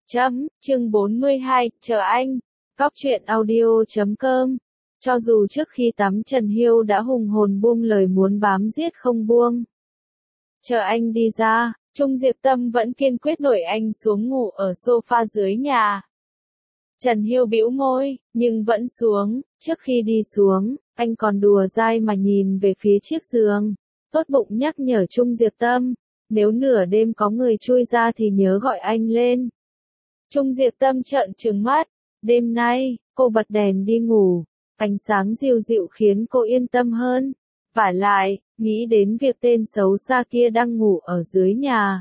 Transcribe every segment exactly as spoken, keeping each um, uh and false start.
Chấm, chương bốn mươi hai, chờ anh. Cóc truyện audio chấm com. Cho dù trước khi tắm Trần Hiêu đã hùng hồn buông lời muốn bám giết không buông. Chờ anh đi ra, Trung Diệp Tâm vẫn kiên quyết đuổi anh xuống ngủ ở sofa dưới nhà. Trần Hiêu bĩu môi, nhưng vẫn xuống, trước khi đi xuống, anh còn đùa dai mà nhìn về phía chiếc giường. Tốt bụng nhắc nhở Trung Diệp Tâm, nếu nửa đêm có người chui ra thì nhớ gọi anh lên. Trung Diệp Tâm trợn trừng mắt, đêm nay, cô bật đèn đi ngủ, ánh sáng dịu dịu khiến cô yên tâm hơn. Vả lại, nghĩ đến việc tên xấu xa kia đang ngủ ở dưới nhà.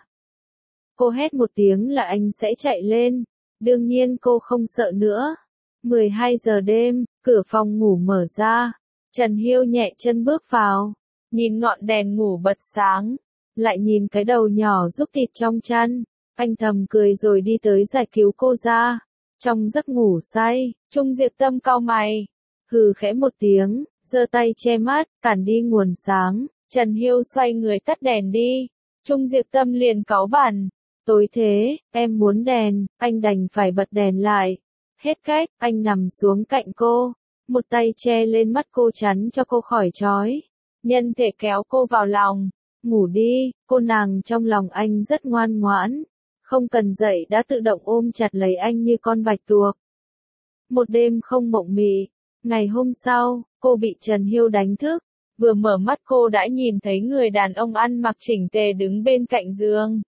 Cô hét một tiếng là anh sẽ chạy lên, đương nhiên cô không sợ nữa. mười hai giờ đêm, cửa phòng ngủ mở ra, Trần Hiêu nhẹ chân bước vào, nhìn ngọn đèn ngủ bật sáng, lại nhìn cái đầu nhỏ rúc thịt trong chăn. Anh thầm cười rồi đi tới giải cứu cô ra. Trong giấc ngủ say, Trung Diệp Tâm cau mày, hừ khẽ một tiếng, giơ tay che mắt, cản đi nguồn sáng. Trần Hiêu xoay người tắt đèn đi. Trung Diệp Tâm liền cáu bẳn, tối thế, em muốn đèn, anh đành phải bật đèn lại. Hết cách, anh nằm xuống cạnh cô, một tay che lên mắt cô chắn cho cô khỏi chói. Nhân thể kéo cô vào lòng, ngủ đi. Cô nàng trong lòng anh rất ngoan ngoãn, không cần dậy đã tự động ôm chặt lấy anh như con bạch tuộc. Một đêm không mộng mị, ngày hôm sau, cô bị Trần Hiêu đánh thức, vừa mở mắt cô đã nhìn thấy người đàn ông ăn mặc chỉnh tề đứng bên cạnh giường.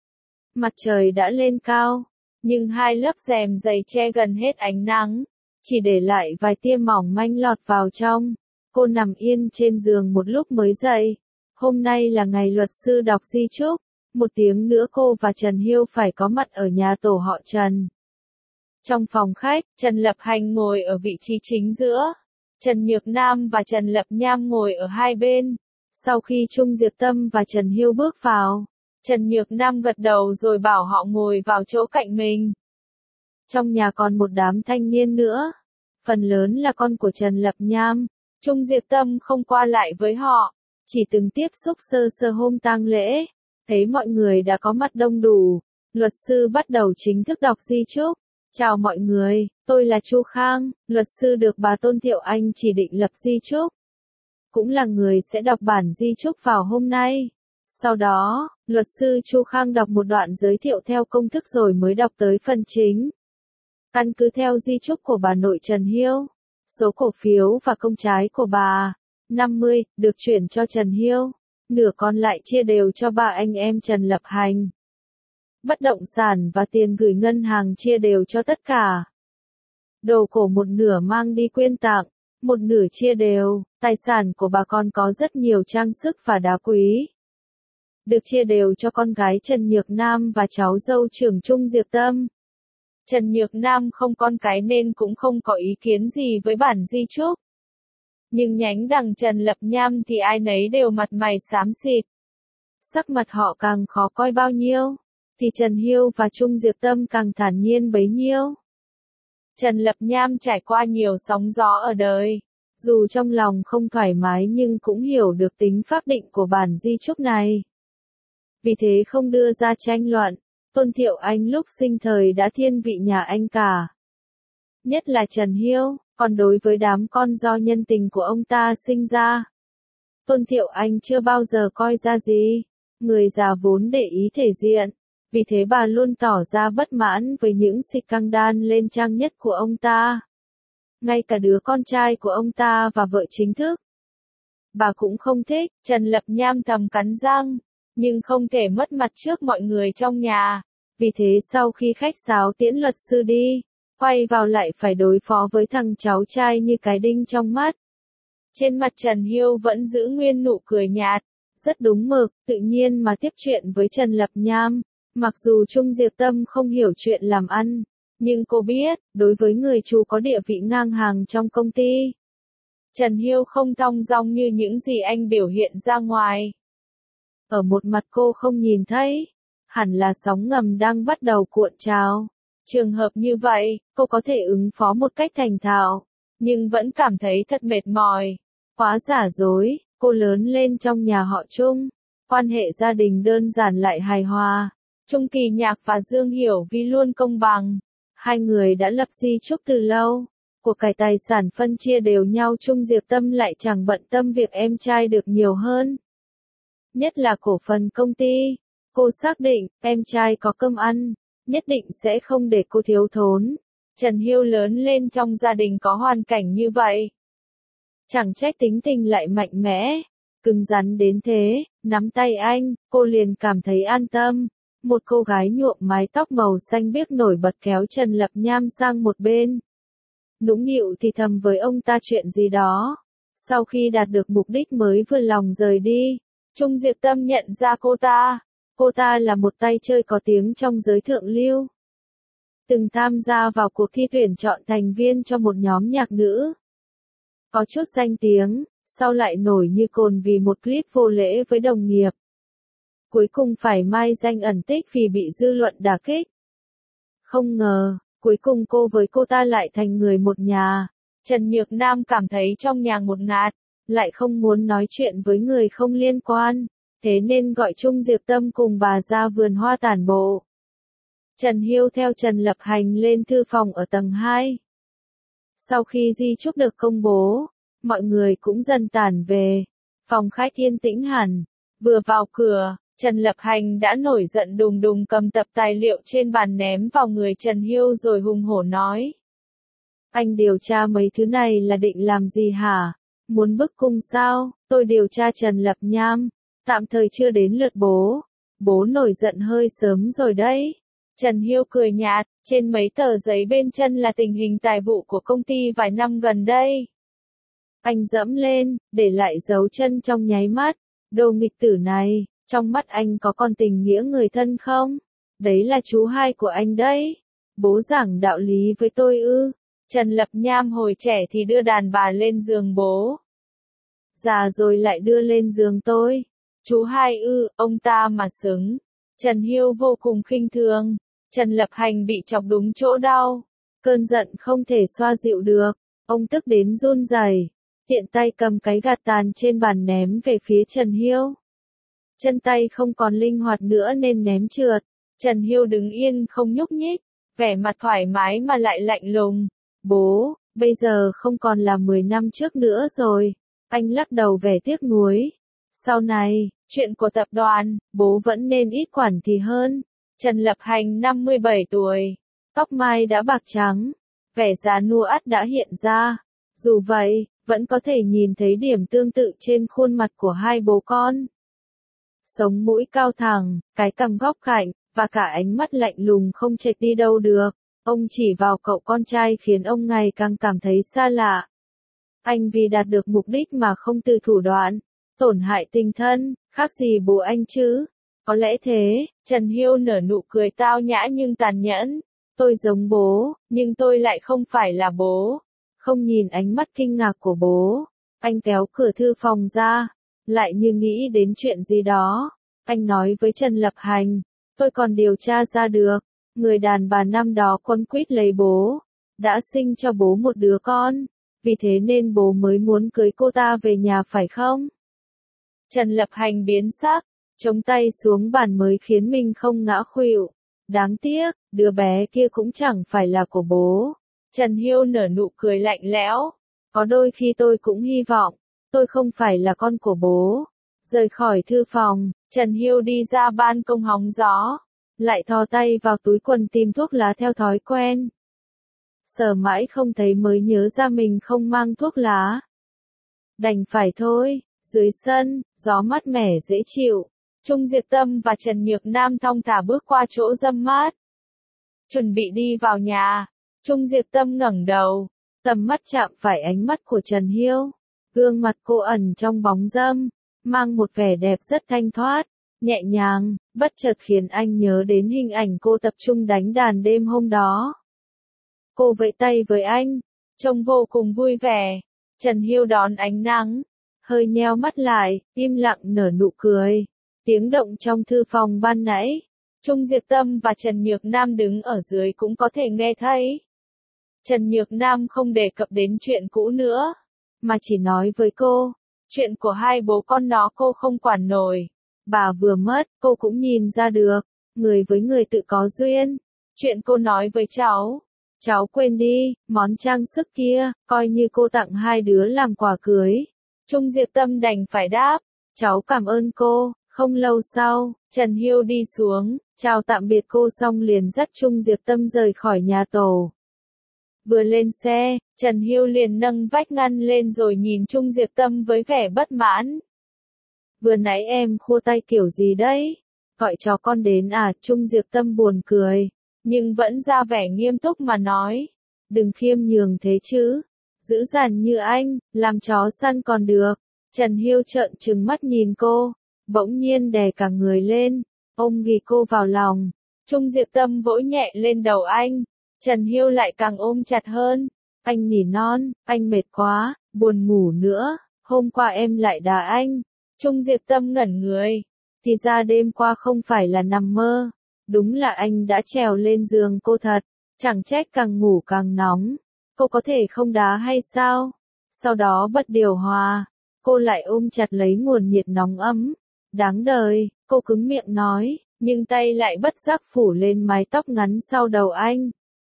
Mặt trời đã lên cao, nhưng hai lớp rèm dày che gần hết ánh nắng, chỉ để lại vài tia mỏng manh lọt vào trong. Cô nằm yên trên giường một lúc mới dậy. Hôm nay là ngày luật sư đọc di chúc. Một tiếng nữa cô và Trần Hiêu phải có mặt ở nhà tổ họ Trần. Trong phòng khách, Trần Lập Hành ngồi ở vị trí chính giữa. Trần Nhược Nam và Trần Lập Nham ngồi ở hai bên. Sau khi Trung Diệp Tâm và Trần Hiêu bước vào, Trần Nhược Nam gật đầu rồi bảo họ ngồi vào chỗ cạnh mình. Trong nhà còn một đám thanh niên nữa. Phần lớn là con của Trần Lập Nham. Trung Diệp Tâm không qua lại với họ, chỉ từng tiếp xúc sơ sơ hôm tang lễ. Thấy mọi người đã có mặt đông đủ, luật sư bắt đầu chính thức đọc di chúc. Chào mọi người, tôi là Chu Khang, luật sư được bà Tôn Thiệu Anh chỉ định lập di chúc. Cũng là người sẽ đọc bản di chúc vào hôm nay. Sau đó, luật sư Chu Khang đọc một đoạn giới thiệu theo công thức rồi mới đọc tới phần chính. Căn cứ theo di chúc của bà nội Trần Hiêu, số cổ phiếu và công trái của bà, năm mươi, được chuyển cho Trần Hiêu. Nửa còn lại chia đều cho ba anh em Trần Lập Hành. Bất động sản và tiền gửi ngân hàng chia đều cho tất cả. Đồ cổ một nửa mang đi quyên tặng, một nửa chia đều. Tài sản của bà con có rất nhiều trang sức và đá quý, được chia đều cho con gái Trần Nhược Nam và cháu dâu trưởng Trung Diệp Tâm. Trần Nhược Nam không con cái nên cũng không có ý kiến gì với bản di chúc. Nhưng nhánh đằng Trần Lập Nham thì ai nấy đều mặt mày xám xịt. Sắc mặt họ càng khó coi bao nhiêu, thì Trần Hiêu và Trung Diệp Tâm càng thản nhiên bấy nhiêu. Trần Lập Nham trải qua nhiều sóng gió ở đời, dù trong lòng không thoải mái nhưng cũng hiểu được tính pháp định của bản di chúc này. Vì thế không đưa ra tranh luận. Tôn Thiệu Anh lúc sinh thời đã thiên vị nhà anh cả, nhất là Trần Hiêu. Còn đối với đám con do nhân tình của ông ta sinh ra, Tôn Thiệu Anh chưa bao giờ coi ra gì. Người già vốn để ý thể diện, vì thế bà luôn tỏ ra bất mãn với những scandal lên trang nhất của ông ta. Ngay cả đứa con trai của ông ta và vợ chính thức, bà cũng không thích. Trần Lập Nham thầm cắn răng, nhưng không thể mất mặt trước mọi người trong nhà. Vì thế sau khi khách sáo tiễn luật sư đi, quay vào lại phải đối phó với thằng cháu trai như cái đinh trong mắt. Trên mặt Trần Hiêu vẫn giữ nguyên nụ cười nhạt, rất đúng mực, tự nhiên mà tiếp chuyện với Trần Lập Nham. Mặc dù Trung Diệp Tâm không hiểu chuyện làm ăn, nhưng cô biết, đối với người chú có địa vị ngang hàng trong công ty, Trần Hiêu không thong dong như những gì anh biểu hiện ra ngoài. Ở một mặt cô không nhìn thấy, hẳn là sóng ngầm đang bắt đầu cuộn trào. Trường hợp như vậy, cô có thể ứng phó một cách thành thạo, nhưng vẫn cảm thấy thật mệt mỏi. Quá giả dối, cô lớn lên trong nhà họ Trung, quan hệ gia đình đơn giản lại hài hòa, Trung Kỳ Nhạc và Dương Hiểu Vi luôn công bằng. Hai người đã lập di chúc từ lâu. Của cải tài sản phân chia đều nhau, Trung Diệp Tâm lại chẳng bận tâm việc em trai được nhiều hơn. Nhất là cổ phần công ty. Cô xác định, em trai có cơm ăn, nhất định sẽ không để cô thiếu thốn. Trần Hiêu lớn lên trong gia đình có hoàn cảnh như vậy. Chẳng trách tính tình lại mạnh mẽ, cứng rắn đến thế, nắm tay anh, cô liền cảm thấy an tâm. Một cô gái nhuộm mái tóc màu xanh biếc nổi bật kéo Trần Lập Nham sang một bên. Nũng nịu thì thầm với ông ta chuyện gì đó. Sau khi đạt được mục đích mới vừa lòng rời đi, Trung Diệp Tâm nhận ra cô ta. Cô ta là một tay chơi có tiếng trong giới thượng lưu. Từng tham gia vào cuộc thi tuyển chọn thành viên cho một nhóm nhạc nữ. Có chút danh tiếng, sau lại nổi như cồn vì một clip vô lễ với đồng nghiệp. Cuối cùng phải mai danh ẩn tích vì bị dư luận đả kích. Không ngờ, cuối cùng cô với cô ta lại thành người một nhà. Trần Nhược Nam cảm thấy trong nhà ngột ngạt, lại không muốn nói chuyện với người không liên quan, thế nên gọi Trung Diệp Tâm cùng bà ra vườn hoa tản bộ. Trần Hiêu theo Trần Lập Hành lên thư phòng ở tầng hai. Sau khi di chúc được công bố, mọi người cũng dần tản về. Phòng khách yên tĩnh hẳn. Vừa vào cửa, Trần Lập Hành đã nổi giận đùng đùng cầm tập tài liệu trên bàn ném vào người Trần Hiêu rồi hùng hổ nói. Anh điều tra mấy thứ này là định làm gì hả? Muốn bức cung sao? Tôi điều tra Trần Lập Nham. Tạm thời chưa đến lượt bố. Bố nổi giận hơi sớm rồi đấy. Trần Hiêu cười nhạt, trên mấy tờ giấy bên chân là tình hình tài vụ của công ty vài năm gần đây. Anh dẫm lên, để lại dấu chân trong nháy mắt. Đồ nghịch tử này, trong mắt anh có còn tình nghĩa người thân không? Đấy là chú hai của anh đấy. Bố giảng đạo lý với tôi ư? Trần Lập Nham hồi trẻ thì đưa đàn bà lên giường bố. Già rồi lại đưa lên giường tôi. Chú hai ư, ông ta mà xứng. Trần Hiêu vô cùng khinh thường. Trần Lập Hành bị chọc đúng chỗ đau. Cơn giận không thể xoa dịu được. Ông tức đến run rẩy, tiện tay cầm cái gạt tàn trên bàn ném về phía Trần Hiêu. Chân tay không còn linh hoạt nữa nên ném trượt. Trần Hiêu đứng yên không nhúc nhích, vẻ mặt thoải mái mà lại lạnh lùng. Bố, bây giờ không còn là mười năm trước nữa rồi. Anh lắc đầu vẻ tiếc nuối. Sau này, chuyện của tập đoàn, bố vẫn nên ít quản thì hơn. Trần Lập Hành năm mươi bảy tuổi, tóc mai đã bạc trắng, vẻ già nua ắt đã hiện ra. Dù vậy, vẫn có thể nhìn thấy điểm tương tự trên khuôn mặt của hai bố con. Sống mũi cao thẳng, cái cằm góc cạnh, và cả ánh mắt lạnh lùng không chệch đi đâu được. Ông chỉ vào cậu con trai khiến ông ngày càng cảm thấy xa lạ. Anh vì đạt được mục đích mà không từ thủ đoạn, tổn hại tình thân, khác gì bố anh chứ? Có lẽ thế. Trần Hiêu nở nụ cười tao nhã nhưng tàn nhẫn. Tôi giống bố, nhưng tôi lại không phải là bố. Không nhìn ánh mắt kinh ngạc của bố, anh kéo cửa thư phòng ra, lại như nghĩ đến chuyện gì đó. Anh nói với Trần Lập Hành, tôi còn điều tra ra được, người đàn bà năm đó quấn quýt lấy bố, đã sinh cho bố một đứa con, vì thế nên bố mới muốn cưới cô ta về nhà phải không? Trần Lập Hành biến sắc, chống tay xuống bàn mới khiến mình không ngã khuỵu. Đáng tiếc, đứa bé kia cũng chẳng phải là của bố. Trần Hiêu nở nụ cười lạnh lẽo. Có đôi khi tôi cũng hy vọng, tôi không phải là con của bố. Rời khỏi thư phòng, Trần Hiêu đi ra ban công hóng gió. Lại thò tay vào túi quần tìm thuốc lá theo thói quen. Sờ mãi không thấy mới nhớ ra mình không mang thuốc lá. Đành phải thôi. Dưới sân, gió mát mẻ dễ chịu. Trung Diệp Tâm và Trần Nhược Nam thong thả bước qua chỗ râm mát. Chuẩn bị đi vào nhà. Trung Diệp Tâm ngẩng đầu, tầm mắt chạm phải ánh mắt của Trần Hiêu. Gương mặt cô ẩn trong bóng râm, mang một vẻ đẹp rất thanh thoát, nhẹ nhàng, bất chợt khiến anh nhớ đến hình ảnh cô tập trung đánh đàn đêm hôm đó. Cô vẫy tay với anh, trông vô cùng vui vẻ. Trần Hiêu đón ánh nắng, hơi nheo mắt lại, im lặng nở nụ cười. Tiếng động trong thư phòng ban nãy, Trung Diệp Tâm và Trần Nhược Nam đứng ở dưới cũng có thể nghe thấy. Trần Nhược Nam không đề cập đến chuyện cũ nữa, mà chỉ nói với cô, chuyện của hai bố con nó cô không quản nổi. Bà vừa mất, cô cũng nhìn ra được, người với người tự có duyên. Chuyện cô nói với cháu, cháu quên đi, món trang sức kia, coi như cô tặng hai đứa làm quà cưới. Trung Diệp Tâm đành phải đáp, cháu cảm ơn cô. Không lâu sau, Trần Hiêu đi xuống, chào tạm biệt cô xong liền dắt Trung Diệp Tâm rời khỏi nhà tổ. Vừa lên xe, Trần Hiêu liền nâng vách ngăn lên rồi nhìn Trung Diệp Tâm với vẻ bất mãn. Vừa nãy em khô tay kiểu gì đấy? Gọi chó con đến à? Trung Diệp Tâm buồn cười, nhưng vẫn ra vẻ nghiêm túc mà nói. Đừng khiêm nhường thế chứ. Dữ dằn như anh, làm chó săn còn được. Trần Hiêu trợn trừng mắt nhìn cô, bỗng nhiên đè cả người lên, ôm ghì cô vào lòng. Trung Diệp Tâm vỗ nhẹ lên đầu anh. Trần Hiêu lại càng ôm chặt hơn. Anh nỉ non, anh mệt quá, buồn ngủ nữa, hôm qua em lại đá anh. Trung Diệp Tâm ngẩn người. Thì ra đêm qua không phải là nằm mơ. Đúng là anh đã trèo lên giường cô thật. Chẳng trách càng ngủ càng nóng. Cô có thể không đá hay sao? Sau đó bật điều hòa. Cô lại ôm chặt lấy nguồn nhiệt nóng ấm. Đáng đời, cô cứng miệng nói, nhưng tay lại bất giác phủ lên mái tóc ngắn sau đầu anh.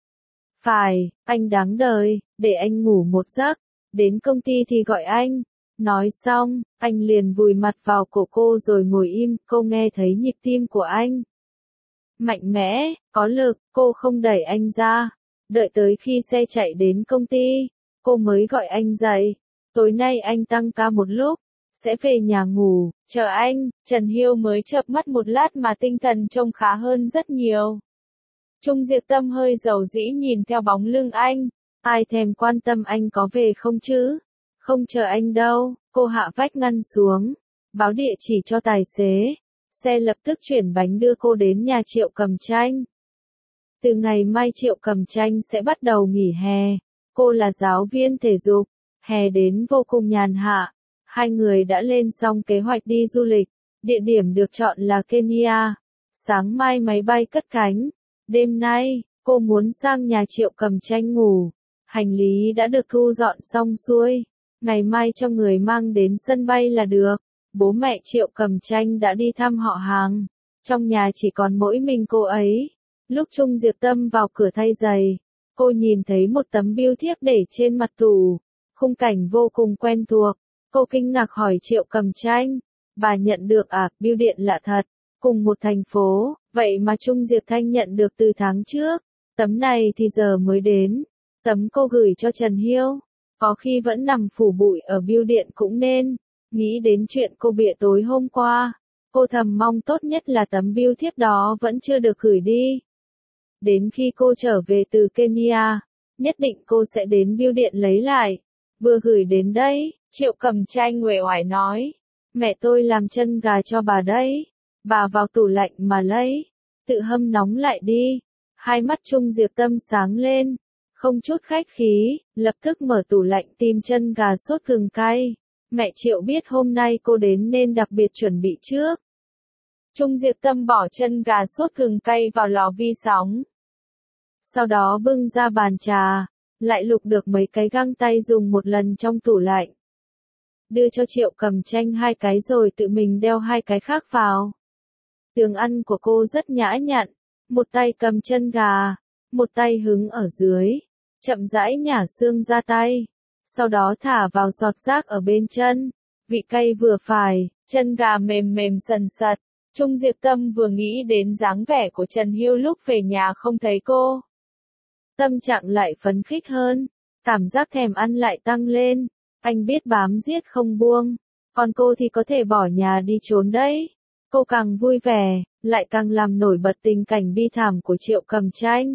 Phải, anh đáng đời, để anh ngủ một giấc, đến công ty thì gọi anh. Nói xong, anh liền vùi mặt vào cổ cô rồi ngồi im, cô nghe thấy nhịp tim của anh. Mạnh mẽ, có lực, cô không đẩy anh ra. Đợi tới khi xe chạy đến công ty, cô mới gọi anh dậy. Tối nay anh tăng ca một lúc, sẽ về nhà ngủ, chờ anh. Trần Hiêu mới chợp mắt một lát mà tinh thần trông khá hơn rất nhiều. Trung Diệp Tâm hơi dầu dĩ nhìn theo bóng lưng anh. Ai thèm quan tâm anh có về không chứ? Không chờ anh đâu. Cô hạ vách ngăn xuống, báo địa chỉ cho tài xế. Xe lập tức chuyển bánh đưa cô đến nhà Triệu Cầm Tranh. Từ ngày mai Triệu Cầm Tranh sẽ bắt đầu nghỉ hè. Cô là giáo viên thể dục. Hè đến vô cùng nhàn hạ. Hai người đã lên xong kế hoạch đi du lịch. Địa điểm được chọn là Kenya. Sáng mai máy bay cất cánh. Đêm nay, cô muốn sang nhà Triệu Cầm Tranh ngủ. Hành lý đã được thu dọn xong xuôi. Ngày mai cho người mang đến sân bay là được. Bố mẹ Triệu Cầm Tranh đã đi thăm họ hàng. Trong nhà chỉ còn mỗi mình cô ấy. Lúc Trung Diệp Tâm vào cửa thay giày, cô nhìn thấy một tấm bưu thiếp để trên mặt tủ. Khung cảnh vô cùng quen thuộc. Cô kinh ngạc hỏi Triệu Cầm Tranh. Bà nhận được à? Bưu điện lạ thật. Cùng một thành phố, vậy mà Trung Diệp Thanh nhận được từ tháng trước. Tấm này thì giờ mới đến. Tấm cô gửi cho Trần Hiêu. Có khi vẫn nằm phủ bụi ở bưu điện cũng nên. Nghĩ đến chuyện cô bịa tối hôm qua, cô thầm mong tốt nhất là tấm bưu thiếp đó vẫn chưa được gửi đi. Đến khi cô trở về từ Kenya, nhất định cô sẽ đến bưu điện lấy lại. Vừa gửi đến đây, Triệu Cầm Tranh uể oải nói. Mẹ tôi làm chân gà cho bà đấy. Bà vào tủ lạnh mà lấy. Tự hâm nóng lại đi. Hai mắt Trung Diệp Tâm sáng lên. Không chút khách khí, lập tức mở tủ lạnh tìm chân gà sốt gừng cay. Mẹ Triệu biết hôm nay cô đến nên đặc biệt chuẩn bị trước. Trung Diệp Tâm bỏ chân gà sốt gừng cay vào lò vi sóng. Sau đó bưng ra bàn trà, lại lục được mấy cái găng tay dùng một lần trong tủ lạnh. Đưa cho Triệu Cầm Tranh hai cái rồi tự mình đeo hai cái khác vào. Tường ăn của cô rất nhã nhặn, một tay cầm chân gà, một tay hứng ở dưới, chậm rãi nhả xương ra tay, sau đó thả vào giọt rác ở bên chân, vị cay vừa phải, chân gà mềm mềm sần sật. Trung Diệp Tâm vừa nghĩ đến dáng vẻ của Trần Hiêu lúc về nhà không thấy cô. Tâm trạng lại phấn khích hơn, cảm giác thèm ăn lại tăng lên, anh biết bám giết không buông, còn cô thì có thể bỏ nhà đi trốn đấy. Cô càng vui vẻ, lại càng làm nổi bật tình cảnh bi thảm của Triệu Cầm Tranh.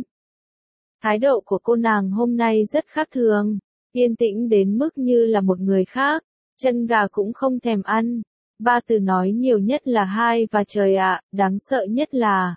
Thái độ của cô nàng hôm nay rất khác thường, yên tĩnh đến mức như là một người khác, chân gà cũng không thèm ăn. Ba từ nói nhiều nhất là hai và trời ạ, đáng sợ nhất là.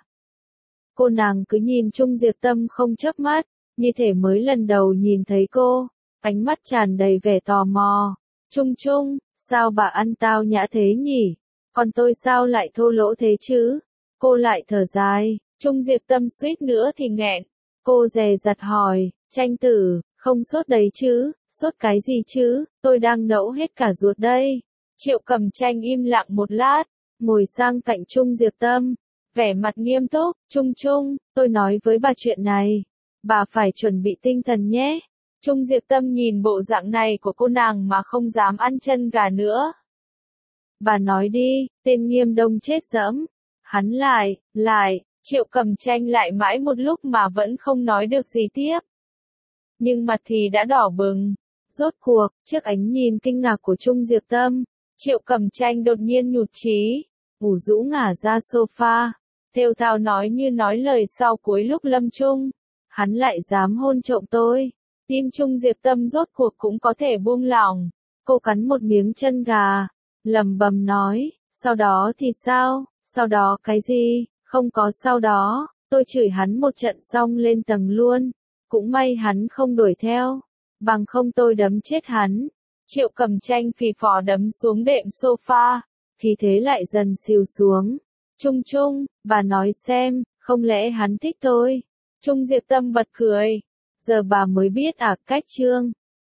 Cô nàng cứ nhìn Trung Diệp Tâm không chớp mắt, như thể mới lần đầu nhìn thấy cô, ánh mắt tràn đầy vẻ tò mò. Trung Trung, sao bà ăn tao nhã thế nhỉ? Còn tôi sao lại thô lỗ thế chứ? Cô lại thở dài, Trung Diệp Tâm suýt nữa thì nghẹn. Cô dè dặt hỏi, Tranh tử, không sốt đấy chứ, sốt cái gì chứ, tôi đang nẫu hết cả ruột đây. Triệu Cầm Tranh im lặng một lát, ngồi sang cạnh Trung Diệp Tâm, vẻ mặt nghiêm túc, Trung Trung, tôi nói với bà chuyện này. Bà phải chuẩn bị tinh thần nhé. Trung Diệp Tâm nhìn bộ dạng này của cô nàng mà không dám ăn chân gà nữa. Bà nói đi, tên Nghiêm Đông chết dẫm. Hắn lại, lại, Triệu Cầm Tranh lại mãi một lúc mà vẫn không nói được gì tiếp. Nhưng mặt thì đã đỏ bừng. Rốt cuộc, trước ánh nhìn kinh ngạc của Trung Diệp Tâm, Triệu Cầm Tranh đột nhiên nhụt chí, ngủ rũ ngả ra sofa, thều thào nói như nói lời sau cuối lúc lâm chung. Hắn lại dám hôn trộm tôi. Tim Trung Diệp Tâm rốt cuộc cũng có thể buông lỏng. Cô cắn một miếng chân gà, lẩm bẩm nói, sau đó thì sao, sau đó cái gì, không có sau đó, tôi chửi hắn một trận xong lên tầng luôn. Cũng may hắn không đuổi theo, bằng không tôi đấm chết hắn. Triệu Cầm Tranh phì phò đấm xuống đệm sofa, khí thế lại dần xìu xuống. Trung Trung, bà nói xem, không lẽ hắn thích tôi? Trung Diệp Tâm bật cười. Giờ bà mới biết à, cách Trương